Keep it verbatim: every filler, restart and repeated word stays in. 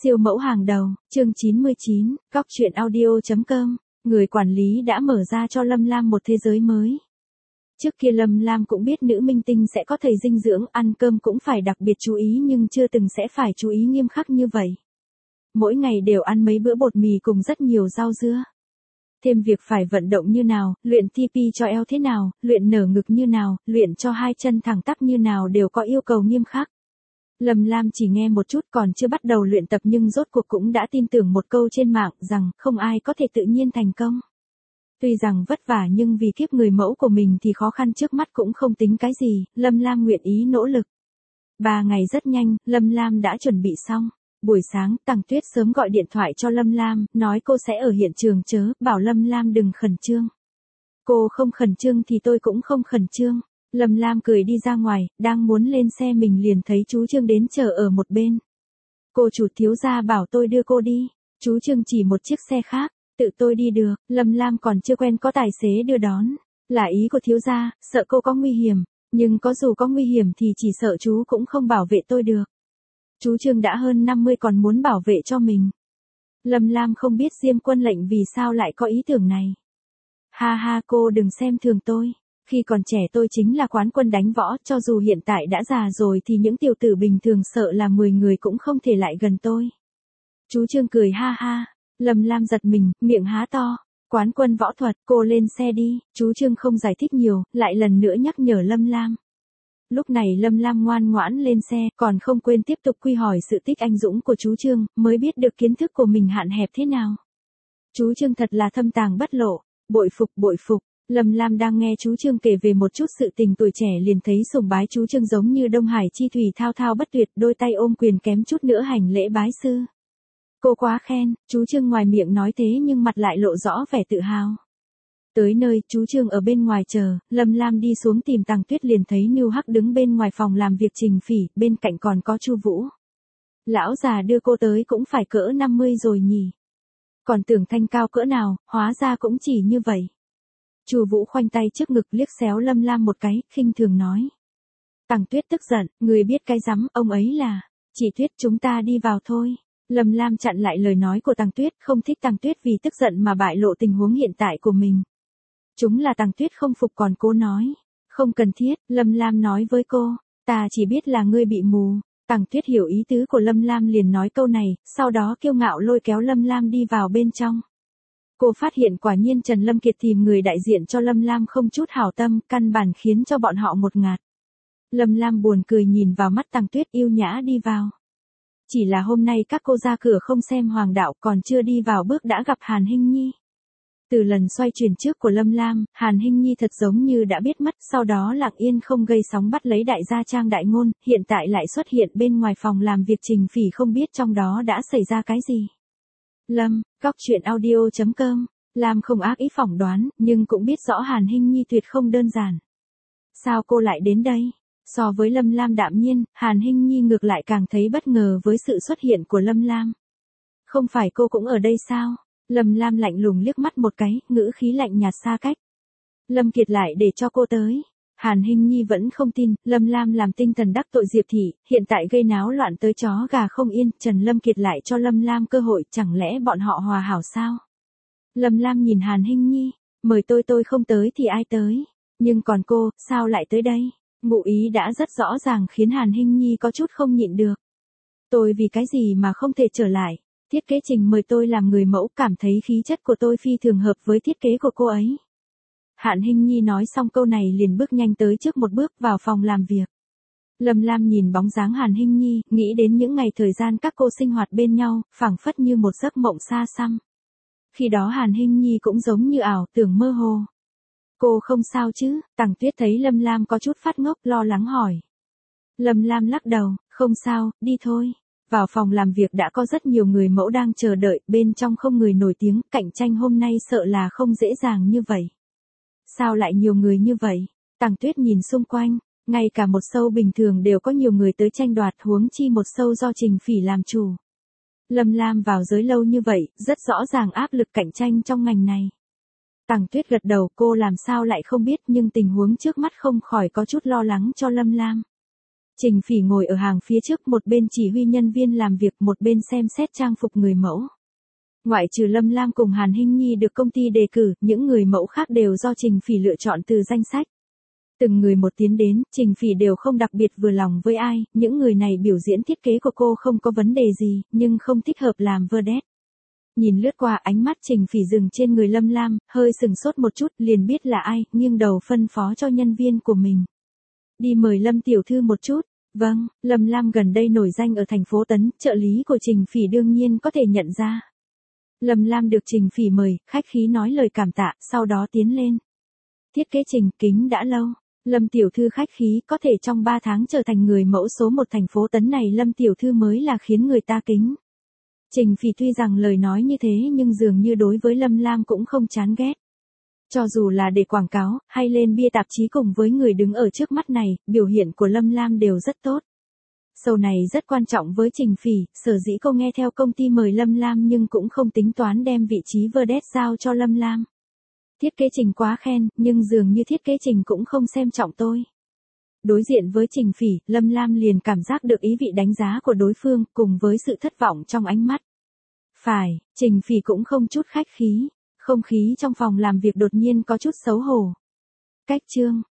Siêu mẫu hàng đầu, chương chín mươi chín, góc truyện audio chấm com, người quản lý đã mở ra cho Lâm Lam một thế giới mới. Trước kia Lâm Lam cũng biết nữ minh tinh sẽ có thầy dinh dưỡng, ăn cơm cũng phải đặc biệt chú ý nhưng chưa từng sẽ phải chú ý nghiêm khắc như vậy. Mỗi ngày đều ăn mấy bữa bột mì cùng rất nhiều rau dưa. Thêm việc phải vận động như nào, luyện tê pê cho eo thế nào, luyện nở ngực như nào, luyện cho hai chân thẳng tắp như nào đều có yêu cầu nghiêm khắc. Lâm Lam chỉ nghe một chút còn chưa bắt đầu luyện tập nhưng rốt cuộc cũng đã tin tưởng một câu trên mạng rằng không ai có thể tự nhiên thành công. Tuy rằng vất vả nhưng vì kiếp người mẫu của mình thì khó khăn trước mắt cũng không tính cái gì, Lâm Lam nguyện ý nỗ lực. Ba ngày rất nhanh, Lâm Lam đã chuẩn bị xong. Buổi sáng, Tằng Tuyết sớm gọi điện thoại cho Lâm Lam, nói cô sẽ ở hiện trường chớ, bảo Lâm Lam đừng khẩn trương. Cô không khẩn trương thì tôi cũng không khẩn trương. Lâm Lam cười đi ra ngoài, đang muốn lên xe mình liền thấy chú Trương đến chờ ở một bên. Cô chủ thiếu gia bảo tôi đưa cô đi. Chú Trương chỉ một chiếc xe khác, tự tôi đi được. Lâm Lam còn chưa quen có tài xế đưa đón. Là ý của thiếu gia, sợ cô có nguy hiểm. Nhưng có dù có nguy hiểm thì chỉ sợ chú cũng không bảo vệ tôi được. Chú Trương đã hơn năm mươi còn muốn bảo vệ cho mình. Lâm Lam không biết Diêm Quân lệnh vì sao lại có ý tưởng này. Ha ha, cô đừng xem thường tôi. Khi còn trẻ tôi chính là quán quân đánh võ, cho dù hiện tại đã già rồi thì những tiểu tử bình thường sợ là mười người cũng không thể lại gần tôi. Chú Trương cười ha ha. Lâm Lam giật mình, miệng há to. Quán quân võ thuật, cô lên xe đi. Chú Trương không giải thích nhiều, lại lần nữa nhắc nhở Lâm Lam. Lúc này Lâm Lam ngoan ngoãn lên xe, còn không quên tiếp tục quy hỏi sự tích anh dũng của chú Trương, mới biết được kiến thức của mình hạn hẹp thế nào. Chú Trương thật là thâm tàng bất lộ, bội phục bội phục. Lâm Lam đang nghe chú Trương kể về một chút sự tình tuổi trẻ liền thấy sùng bái chú Trương giống như Đông Hải chi thủy thao thao bất tuyệt, đôi tay ôm quyền kém chút nữa hành lễ bái sư. Cô quá khen, chú Trương ngoài miệng nói thế nhưng mặt lại lộ rõ vẻ tự hào. Tới nơi, chú Trương ở bên ngoài chờ, Lâm Lam đi xuống tìm Tằng Tuyết liền thấy Nưu Hắc đứng bên ngoài phòng làm việc Trình Phỉ, bên cạnh còn có Chu Vũ. Lão già đưa cô tới cũng phải cỡ năm mươi rồi nhỉ. Còn tưởng thanh cao cỡ nào, hóa ra cũng chỉ như vậy. Chu Vũ khoanh tay trước ngực liếc xéo Lâm Lam một cái, khinh thường nói. Tằng Tuyết tức giận, người biết cái rắm, ông ấy là, chị Tuyết chúng ta đi vào thôi. Lâm Lam chặn lại lời nói của Tằng Tuyết, không thích Tằng Tuyết vì tức giận mà bại lộ tình huống hiện tại của mình. Chúng là Tằng Tuyết không phục còn cô nói. Không cần thiết, Lâm Lam nói với cô, ta chỉ biết là ngươi bị mù. Tằng Tuyết hiểu ý tứ của Lâm Lam liền nói câu này, sau đó kiêu ngạo lôi kéo Lâm Lam đi vào bên trong. Cô phát hiện quả nhiên Trần Lâm Kiệt tìm người đại diện cho Lâm Lam không chút hảo tâm, căn bản khiến cho bọn họ một ngạt. Lâm Lam buồn cười nhìn vào mắt Tằng Tuyết yêu nhã đi vào. Chỉ là hôm nay các cô ra cửa không xem hoàng đạo còn chưa đi vào bước đã gặp Hàn Hinh Nhi. Từ lần xoay chuyển trước của Lâm Lam, Hàn Hinh Nhi thật giống như đã biết mất, sau đó lặng yên không gây sóng bắt lấy đại gia Trang đại ngôn, hiện tại lại xuất hiện bên ngoài phòng làm việc Trình Phỉ không biết trong đó đã xảy ra cái gì. Lâm, góc truyện audio chấm com, Lam không ác ý phỏng đoán, nhưng cũng biết rõ Hàn Hinh Nhi tuyệt không đơn giản. Sao cô lại đến đây? So với Lâm Lam đạm nhiên, Hàn Hinh Nhi ngược lại càng thấy bất ngờ với sự xuất hiện của Lâm Lam. Không phải cô cũng ở đây sao? Lâm Lam lạnh lùng liếc mắt một cái, ngữ khí lạnh nhạt xa cách. Lâm Kiệt lại để cho cô tới. Hàn Hinh Nhi vẫn không tin, Lâm Lam làm tinh thần đắc tội Diệp Thị, hiện tại gây náo loạn tới chó gà không yên, Trần Lâm Kiệt lại cho Lâm Lam cơ hội, chẳng lẽ bọn họ hòa hảo sao? Lâm Lam nhìn Hàn Hinh Nhi, mời tôi tôi không tới thì ai tới? Nhưng còn cô, sao lại tới đây? Ngụ ý đã rất rõ ràng khiến Hàn Hinh Nhi có chút không nhịn được. Tôi vì cái gì mà không thể trở lại? Thiết kế Trình mời tôi làm người mẫu, cảm thấy khí chất của tôi phi thường hợp với thiết kế của cô ấy. Hàn Hinh Nhi nói xong câu này liền bước nhanh tới trước một bước vào phòng làm việc. Lâm Lam nhìn bóng dáng Hàn Hinh Nhi, nghĩ đến những ngày thời gian các cô sinh hoạt bên nhau, phảng phất như một giấc mộng xa xăm. Khi đó Hàn Hinh Nhi cũng giống như ảo tưởng mơ hồ. Cô không sao chứ? Tằng Tuyết thấy Lâm Lam có chút phát ngốc lo lắng hỏi. Lâm Lam lắc đầu, không sao, đi thôi. Vào phòng làm việc đã có rất nhiều người mẫu đang chờ đợi, bên trong không người nổi tiếng, cạnh tranh hôm nay sợ là không dễ dàng như vậy. Sao lại nhiều người như vậy? Tằng Tuyết nhìn xung quanh, ngay cả một show bình thường đều có nhiều người tới tranh đoạt, huống chi một show do Trình Phỉ làm chủ. Lâm Lam vào giới lâu như vậy, rất rõ ràng áp lực cạnh tranh trong ngành này. Tằng Tuyết gật đầu, cô làm sao lại không biết, nhưng tình huống trước mắt không khỏi có chút lo lắng cho Lâm Lam. Trình Phỉ ngồi ở hàng phía trước, một bên chỉ huy nhân viên làm việc, một bên xem xét trang phục người mẫu. Ngoại trừ Lâm Lam cùng Hàn Hinh Nhi được công ty đề cử, những người mẫu khác đều do Trình Phỉ lựa chọn từ danh sách. Từng người một tiến đến, Trình Phỉ đều không đặc biệt vừa lòng với ai, những người này biểu diễn thiết kế của cô không có vấn đề gì, nhưng không thích hợp làm vedette. Nhìn lướt qua, ánh mắt Trình Phỉ dừng trên người Lâm Lam, hơi sừng sốt một chút, liền biết là ai, nghiêng đầu phân phó cho nhân viên của mình. Đi mời Lâm tiểu thư một chút. Vâng, Lâm Lam gần đây nổi danh ở thành phố Tấn, trợ lý của Trình Phỉ đương nhiên có thể nhận ra. Lâm Lam được Trình Phỉ mời, khách khí nói lời cảm tạ, sau đó tiến lên. Thiết kế Trình, kính đã lâu. Lâm tiểu thư khách khí, có thể trong ba tháng trở thành người mẫu số một thành phố Tấn này, Lâm tiểu thư mới là khiến người ta kính. Trình Phỉ tuy rằng lời nói như thế nhưng dường như đối với Lâm Lam cũng không chán ghét. Cho dù là để quảng cáo, hay lên bia tạp chí cùng với người đứng ở trước mắt này, biểu hiện của Lâm Lam đều rất tốt. Show này rất quan trọng với Trình Phỉ, sở dĩ cô nghe theo công ty mời Lâm Lam nhưng cũng không tính toán đem vị trí vedette giao cho Lâm Lam. Thiết kế Trình quá khen, nhưng dường như thiết kế Trình cũng không xem trọng tôi. Đối diện với Trình Phỉ, Lâm Lam liền cảm giác được ý vị đánh giá của đối phương, cùng với sự thất vọng trong ánh mắt. Phải, Trình Phỉ cũng không chút khách khí. Không khí trong phòng làm việc đột nhiên có chút xấu hổ. Cách chương